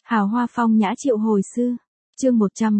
Hào hoa phong nhã triệu hồi sư. Chương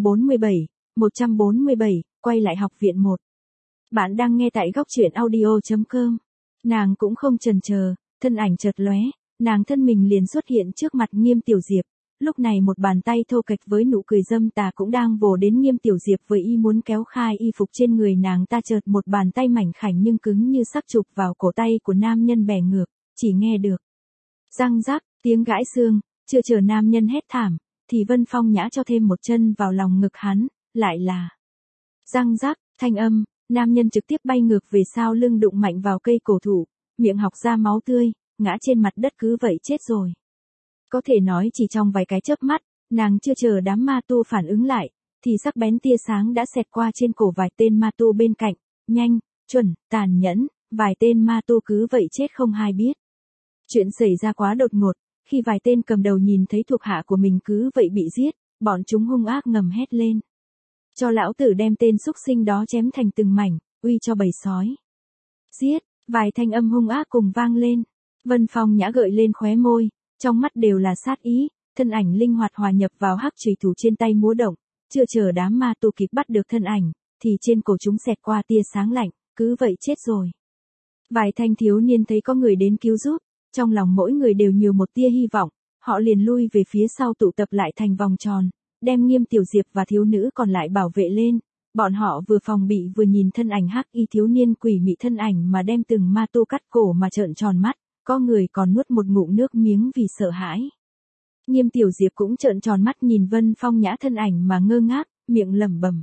147, quay lại học viện 1. Bạn đang nghe tại góc truyện audio.com. Nàng cũng không chần chờ, thân ảnh chợt lóe, nàng thân mình liền xuất hiện trước mặt Nghiêm Tiểu Diệp. Lúc này một bàn tay thô kệch với nụ cười dâm tà cũng đang vồ đến Nghiêm Tiểu Diệp với ý muốn kéo khai y phục trên người nàng ta, chợt một bàn tay mảnh khảnh nhưng cứng như sắc chụp vào cổ tay của nam nhân bẻ ngược, chỉ nghe được răng rắc, tiếng gãi xương, chưa chờ nam nhân hét thảm, thì Vân Phong Nhã cho thêm một chân vào lòng ngực hắn, lại là răng rắc, thanh âm, nam nhân trực tiếp bay ngược về sau lưng đụng mạnh vào cây cổ thụ, miệng học ra máu tươi, ngã trên mặt đất cứ vậy chết rồi. Có thể nói chỉ trong vài cái chớp mắt, nàng chưa chờ đám ma tu phản ứng lại, thì sắc bén tia sáng đã xẹt qua trên cổ vài tên ma tu bên cạnh, nhanh, chuẩn, tàn nhẫn, vài tên ma tu cứ vậy chết không ai biết. Chuyện xảy ra quá đột ngột, khi vài tên cầm đầu nhìn thấy thuộc hạ của mình cứ vậy bị giết, bọn chúng hung ác ngầm hét lên. Cho lão tử đem tên xúc sinh đó chém thành từng mảnh, uy cho bầy sói. Giết, vài thanh âm hung ác cùng vang lên. Vân Phong Nhã gợi lên khóe môi, trong mắt đều là sát ý, thân ảnh linh hoạt hòa nhập vào hắc chùy thủ trên tay múa động, chưa chờ đám ma tu kịp bắt được thân ảnh, thì trên cổ chúng xẹt qua tia sáng lạnh, cứ vậy chết rồi. Vài thanh thiếu niên thấy có người đến cứu giúp, trong lòng mỗi người đều nhiều một tia hy vọng, họ liền lui về phía sau tụ tập lại thành vòng tròn, đem Nghiêm Tiểu Diệp và thiếu nữ còn lại bảo vệ lên. Bọn họ vừa phòng bị vừa nhìn thân ảnh hắc y thiếu niên quỷ mị thân ảnh mà đem từng ma tu cắt cổ mà trợn tròn mắt, có người còn nuốt một ngụm nước miếng vì sợ hãi. Nghiêm Tiểu Diệp cũng trợn tròn mắt nhìn Vân Phong Nhã thân ảnh mà ngơ ngác, miệng lẩm bẩm.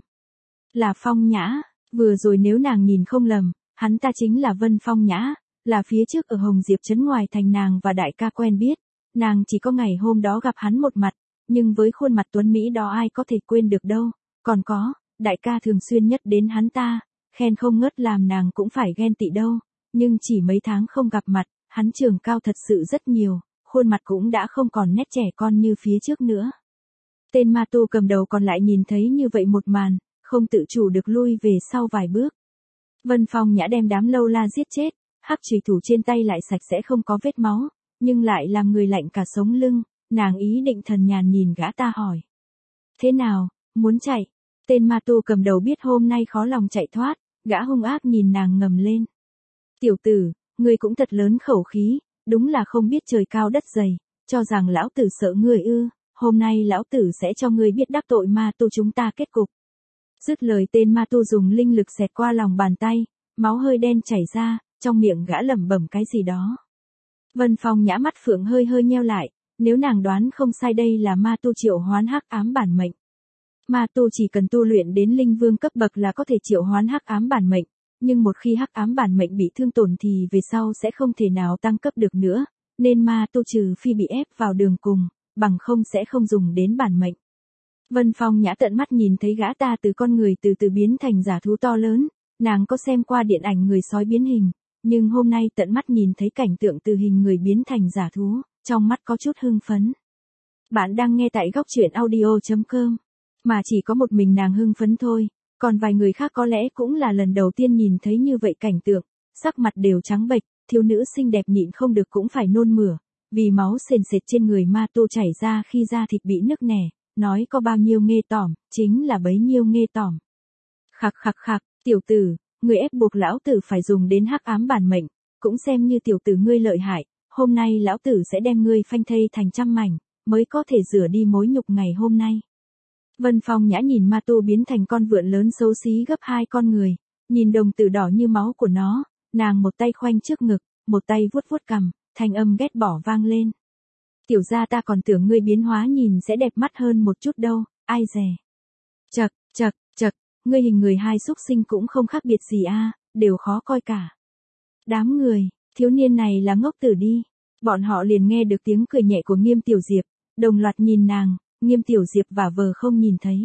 Là Phong Nhã, vừa rồi nếu nàng nhìn không lầm, hắn ta chính là Vân Phong Nhã, là phía trước ở Hồng Diệp trấn ngoài thành nàng và đại ca quen biết, nàng chỉ có ngày hôm đó gặp hắn một mặt, nhưng với khuôn mặt tuấn mỹ đó ai có thể quên được đâu, còn có, đại ca thường xuyên nhắc đến hắn ta, khen không ngớt làm nàng cũng phải ghen tị đâu, nhưng chỉ mấy tháng không gặp mặt, hắn trường cao thật sự rất nhiều, khuôn mặt cũng đã không còn nét trẻ con như phía trước nữa. Tên ma tu cầm đầu còn lại nhìn thấy như vậy một màn, không tự chủ được lui về sau vài bước. Vân Phong Nhã đem đám lâu la giết chết, hắc chùy thủ trên tay lại sạch sẽ không có vết máu, nhưng lại làm người lạnh cả sống lưng, nàng ý định thần nhàn nhìn gã ta hỏi. Thế nào, muốn chạy? Tên ma tu cầm đầu biết hôm nay khó lòng chạy thoát, gã hung ác nhìn nàng ngầm lên. Tiểu tử, ngươi cũng thật lớn khẩu khí, đúng là không biết trời cao đất dày, cho rằng lão tử sợ ngươi ư, hôm nay lão tử sẽ cho ngươi biết đắc tội ma tu chúng ta kết cục. Dứt lời tên ma tu dùng linh lực xẹt qua lòng bàn tay, máu hơi đen chảy ra, trong miệng gã lẩm bẩm cái gì đó. Vân Phong Nhã mắt phượng hơi hơi nheo lại, nếu nàng đoán không sai đây là ma tu triệu hoán hắc ám bản mệnh. Ma tu chỉ cần tu luyện đến linh vương cấp bậc là có thể triệu hoán hắc ám bản mệnh, nhưng một khi hắc ám bản mệnh bị thương tổn thì về sau sẽ không thể nào tăng cấp được nữa, nên ma tu trừ phi bị ép vào đường cùng, bằng không sẽ không dùng đến bản mệnh. Vân Phong Nhã tận mắt nhìn thấy gã ta từ con người từ từ biến thành giả thú to lớn, nàng có xem qua điện ảnh người sói biến hình, nhưng hôm nay tận mắt nhìn thấy cảnh tượng từ hình người biến thành giả thú, trong mắt có chút hưng phấn. Bạn đang nghe tại góc truyện audio.com, mà chỉ có một mình nàng hưng phấn thôi, còn vài người khác có lẽ cũng là lần đầu tiên nhìn thấy như vậy cảnh tượng, sắc mặt đều trắng bệch, thiếu nữ xinh đẹp nhịn không được cũng phải nôn mửa, vì máu sền sệt trên người ma tu chảy ra khi da thịt bị nứt nẻ, nói có bao nhiêu nghê tởm, chính là bấy nhiêu nghê tởm. Khạc khạc khạc, tiểu tử, người ép buộc lão tử phải dùng đến hắc ám bản mệnh, cũng xem như tiểu tử ngươi lợi hại, hôm nay lão tử sẽ đem ngươi phanh thây thành trăm mảnh, mới có thể rửa đi mối nhục ngày hôm nay. Vân Phong Nhã nhìn ma tu biến thành con vượn lớn xấu xí gấp 2 con người, nhìn đồng tử đỏ như máu của nó, nàng một tay khoanh trước ngực, một tay vuốt vuốt cằm, thanh âm ghét bỏ vang lên. Tiểu gia ta còn tưởng ngươi biến hóa nhìn sẽ đẹp mắt hơn một chút đâu, ai dè. Chậc, chậc, chậc, ngươi hình người hai xúc sinh cũng không khác biệt gì a, đều khó coi cả. Đám người, thiếu niên này là ngốc tử đi. Bọn họ liền nghe được tiếng cười nhẹ của Nghiêm Tiểu Diệp, đồng loạt nhìn nàng, Nghiêm Tiểu Diệp và vờ không nhìn thấy.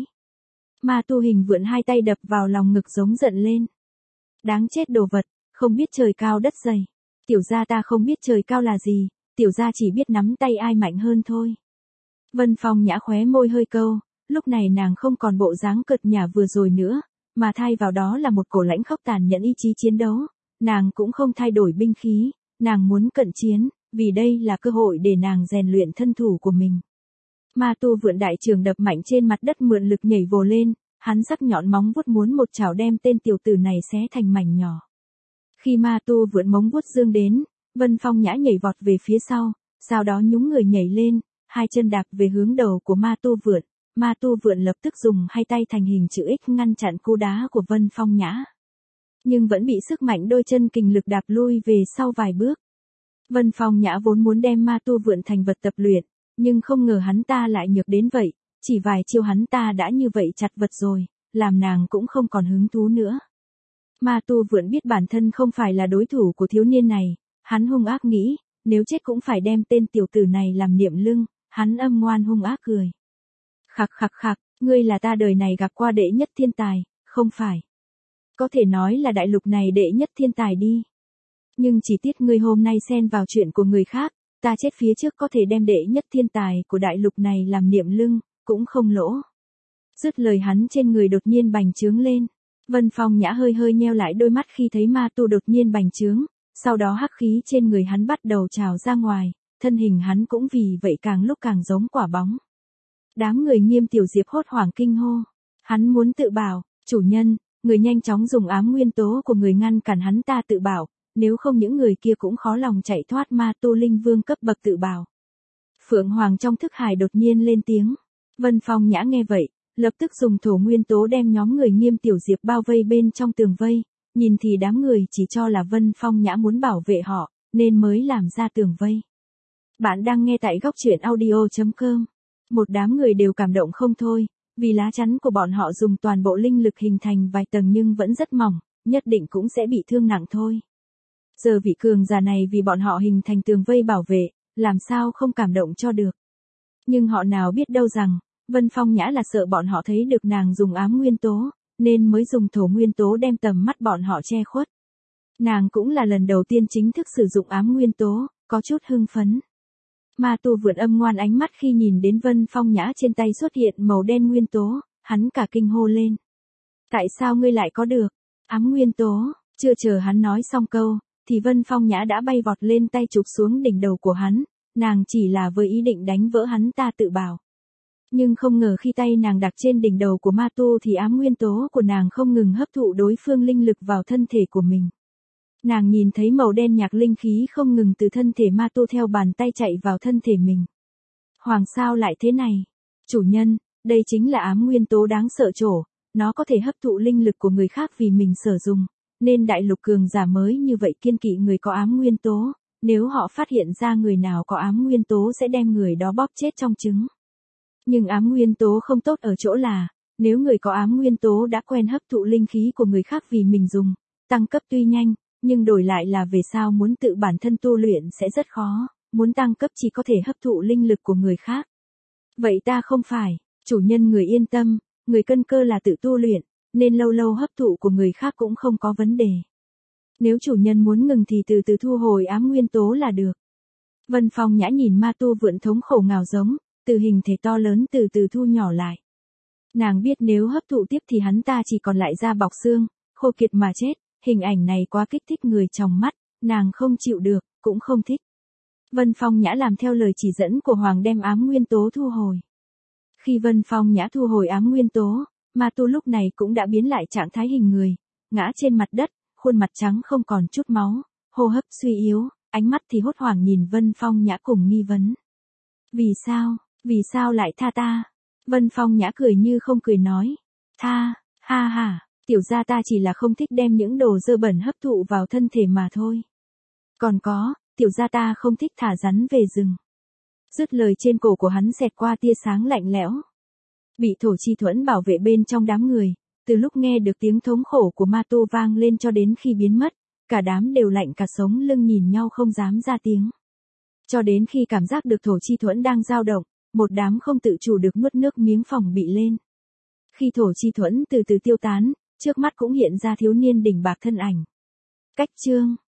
Ma tu hình vượn hai tay đập vào lòng ngực giống giận lên. Đáng chết đồ vật, không biết trời cao đất dày. Tiểu gia ta không biết trời cao là gì, tiểu gia chỉ biết nắm tay ai mạnh hơn thôi. Vân Phong Nhã khóe môi hơi câu, lúc này nàng không còn bộ dáng cợt nhả vừa rồi nữa, mà thay vào đó là một cổ lãnh khốc tàn nhẫn ý chí chiến đấu. Nàng cũng không thay đổi binh khí, nàng muốn cận chiến, vì đây là cơ hội để nàng rèn luyện thân thủ của mình. Ma tu vượn đại trường đập mạnh trên mặt đất mượn lực nhảy vồ lên, hắn sắc nhọn móng vuốt muốn một chảo đem tên tiểu tử này xé thành mảnh nhỏ. Khi ma tu vượn móng vuốt dương đến, Vân Phong Nhã nhảy vọt về phía sau đó nhúng người nhảy lên, hai chân đạp về hướng đầu của ma tu vượn. Ma tu vượn lập tức dùng hai tay thành hình chữ X ngăn chặn cú đá của Vân Phong Nhã. Nhưng vẫn bị sức mạnh đôi chân kình lực đạp lui về sau vài bước. Vân Phong Nhã vốn muốn đem ma tu vượn thành vật tập luyện, nhưng không ngờ hắn ta lại nhược đến vậy, chỉ vài chiêu hắn ta đã như vậy chặt vật rồi, làm nàng cũng không còn hứng thú nữa. Ma tu vượn biết bản thân không phải là đối thủ của thiếu niên này, hắn hung ác nghĩ, nếu chết cũng phải đem tên tiểu tử này làm niệm lưng, hắn âm ngoan hung ác cười. Khặc khặc khặc, ngươi là ta đời này gặp qua đệ nhất thiên tài, không phải. Có thể nói là đại lục này đệ nhất thiên tài đi. Nhưng chỉ tiếc ngươi hôm nay xen vào chuyện của người khác, ta chết phía trước có thể đem đệ nhất thiên tài của đại lục này làm niệm lưng, cũng không lỗ. Dứt lời hắn trên người đột nhiên bành trướng lên. Vân Phong Nhã hơi hơi nheo lại đôi mắt khi thấy ma tu đột nhiên bành trướng, sau đó hắc khí trên người hắn bắt đầu trào ra ngoài, thân hình hắn cũng vì vậy càng lúc càng giống quả bóng. Đám người Nghiêm Tiểu Diệp hốt hoảng kinh hô. Hắn muốn tự bảo, chủ nhân, người nhanh chóng dùng ám nguyên tố của người ngăn cản hắn ta tự bảo, nếu không những người kia cũng khó lòng chạy thoát ma tu linh vương cấp bậc tự bảo. Phượng Hoàng trong thức hải đột nhiên lên tiếng. Vân Phong Nhã nghe vậy, lập tức dùng thổ nguyên tố đem nhóm người Nghiêm Tiểu Diệp bao vây bên trong tường vây, nhìn thì đám người chỉ cho là Vân Phong Nhã muốn bảo vệ họ, nên mới làm ra tường vây. Bạn đang nghe tại góc truyện audio.com. Một đám người đều cảm động không thôi, vì lá chắn của bọn họ dùng toàn bộ linh lực hình thành vài tầng nhưng vẫn rất mỏng, nhất định cũng sẽ bị thương nặng thôi. Giờ vị cường giả này vì bọn họ hình thành tường vây bảo vệ, làm sao không cảm động cho được. Nhưng họ nào biết đâu rằng, Vân Phong Nhã là sợ bọn họ thấy được nàng dùng ám nguyên tố, nên mới dùng thổ nguyên tố đem tầm mắt bọn họ che khuất. Nàng cũng là lần đầu tiên chính thức sử dụng ám nguyên tố, có chút hưng phấn. Ma tu vượn âm ngoan ánh mắt khi nhìn đến Vân Phong Nhã trên tay xuất hiện màu đen nguyên tố, hắn cả kinh hô lên. Tại sao ngươi lại có được ám nguyên tố? Chưa chờ hắn nói xong câu, thì Vân Phong Nhã đã bay vọt lên tay chụp xuống đỉnh đầu của hắn, nàng chỉ là với ý định đánh vỡ hắn ta tự bảo. Nhưng không ngờ khi tay nàng đặt trên đỉnh đầu của ma tu thì ám nguyên tố của nàng không ngừng hấp thụ đối phương linh lực vào thân thể của mình. Nàng nhìn thấy màu đen nhạc linh khí không ngừng từ thân thể ma tu theo bàn tay chạy vào thân thể mình. Hoàng sao lại thế này? Chủ nhân, đây chính là ám nguyên tố đáng sợ chỗ, nó có thể hấp thụ linh lực của người khác vì mình sử dụng, nên đại lục cường giả mới như vậy kiêng kỵ người có ám nguyên tố, nếu họ phát hiện ra người nào có ám nguyên tố sẽ đem người đó bóp chết trong trứng. Nhưng ám nguyên tố không tốt ở chỗ là, nếu người có ám nguyên tố đã quen hấp thụ linh khí của người khác vì mình dùng, tăng cấp tuy nhanh, nhưng đổi lại là về sau muốn tự bản thân tu luyện sẽ rất khó, muốn tăng cấp chỉ có thể hấp thụ linh lực của người khác. Vậy ta không phải, chủ nhân người yên tâm, người cân cơ là tự tu luyện, nên lâu lâu hấp thụ của người khác cũng không có vấn đề. Nếu chủ nhân muốn ngừng thì từ từ thu hồi ám nguyên tố là được. Vân Phong Nhã nhìn ma tu vượn thống khổ ngào giống, từ hình thể to lớn từ từ thu nhỏ lại. Nàng biết nếu hấp thụ tiếp thì hắn ta chỉ còn lại da bọc xương, khô kiệt mà chết, hình ảnh này quá kích thích người trong mắt, nàng không chịu được, cũng không thích. Vân Phong Nhã làm theo lời chỉ dẫn của Hoàng đem ám nguyên tố thu hồi. Khi Vân Phong Nhã thu hồi ám nguyên tố, ma tu lúc này cũng đã biến lại trạng thái hình người, ngã trên mặt đất, khuôn mặt trắng không còn chút máu, hô hấp suy yếu, ánh mắt thì hốt hoảng nhìn Vân Phong Nhã cùng nghi vấn. Vì sao lại tha ta? Vân Phong Nhã cười như không cười nói. Tha, ha ha, tiểu gia ta chỉ là không thích đem những đồ dơ bẩn hấp thụ vào thân thể mà thôi. Còn có, tiểu gia ta không thích thả rắn về rừng. Dứt lời trên cổ của hắn xẹt qua tia sáng lạnh lẽo. Bị thổ chi thuẫn bảo vệ bên trong đám người, từ lúc nghe được tiếng thống khổ của ma tu vang lên cho đến khi biến mất, cả đám đều lạnh cả sống lưng nhìn nhau không dám ra tiếng. Cho đến khi cảm giác được thổ chi thuẫn đang dao động, một đám không tự chủ được nuốt nước miếng phòng bị lên. Khi thổ chi thuẫn từ từ tiêu tán, trước mắt cũng hiện ra thiếu niên đỉnh bạc thân ảnh. Cách chương